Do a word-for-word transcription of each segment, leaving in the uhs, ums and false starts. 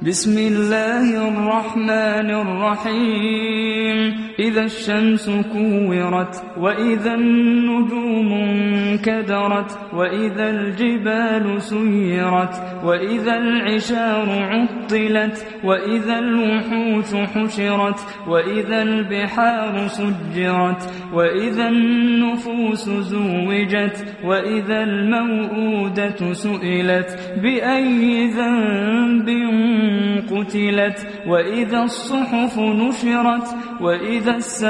بسم الله الرحمن الرحيم إذا الشمس كورت وإذا النجوم انكدرت وإذا الجبال سيرت وإذا العشار عطلت وإذا الوحوش حشرت وإذا البحار سجرت وإذا النفوس زوجت وإذا الموءودة سئلت بأي ذنب قتلت وإذا الصحف نشرت وإذا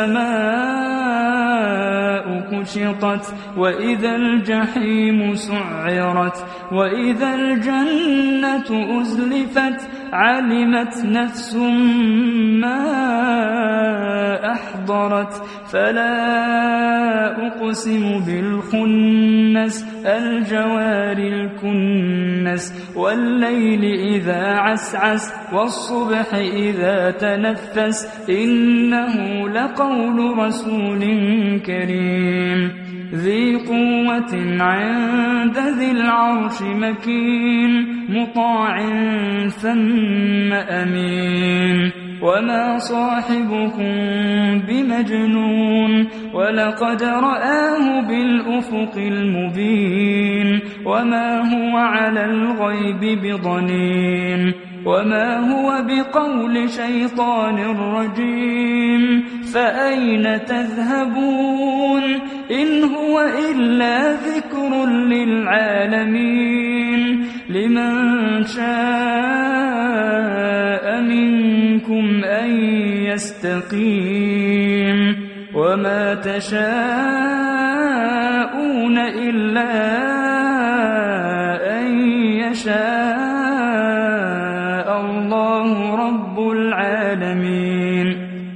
السماء كشطت وإذا الجحيم سعرت وإذا الجنة أزلفت علمت نفس ما أحضرت فلا أقسم بالخنس الجوار الكنس والليل إذا عسعس والصبح إذا تنفس إنه لقول رسول كريم ذي قوة عند ذي العرش مكين مطاع ثم أمين وما صاحبكم بمجنون ولقد رآه بالأفق المبين وما هو على الغيب بضنين وما هو بقول شيطان رجيم فأين تذهبون إن هو إلا ذكر للعالمين لمن شاء منكم أن يستقيم وما تشاءون إلا أن يشاء الله رب العالمين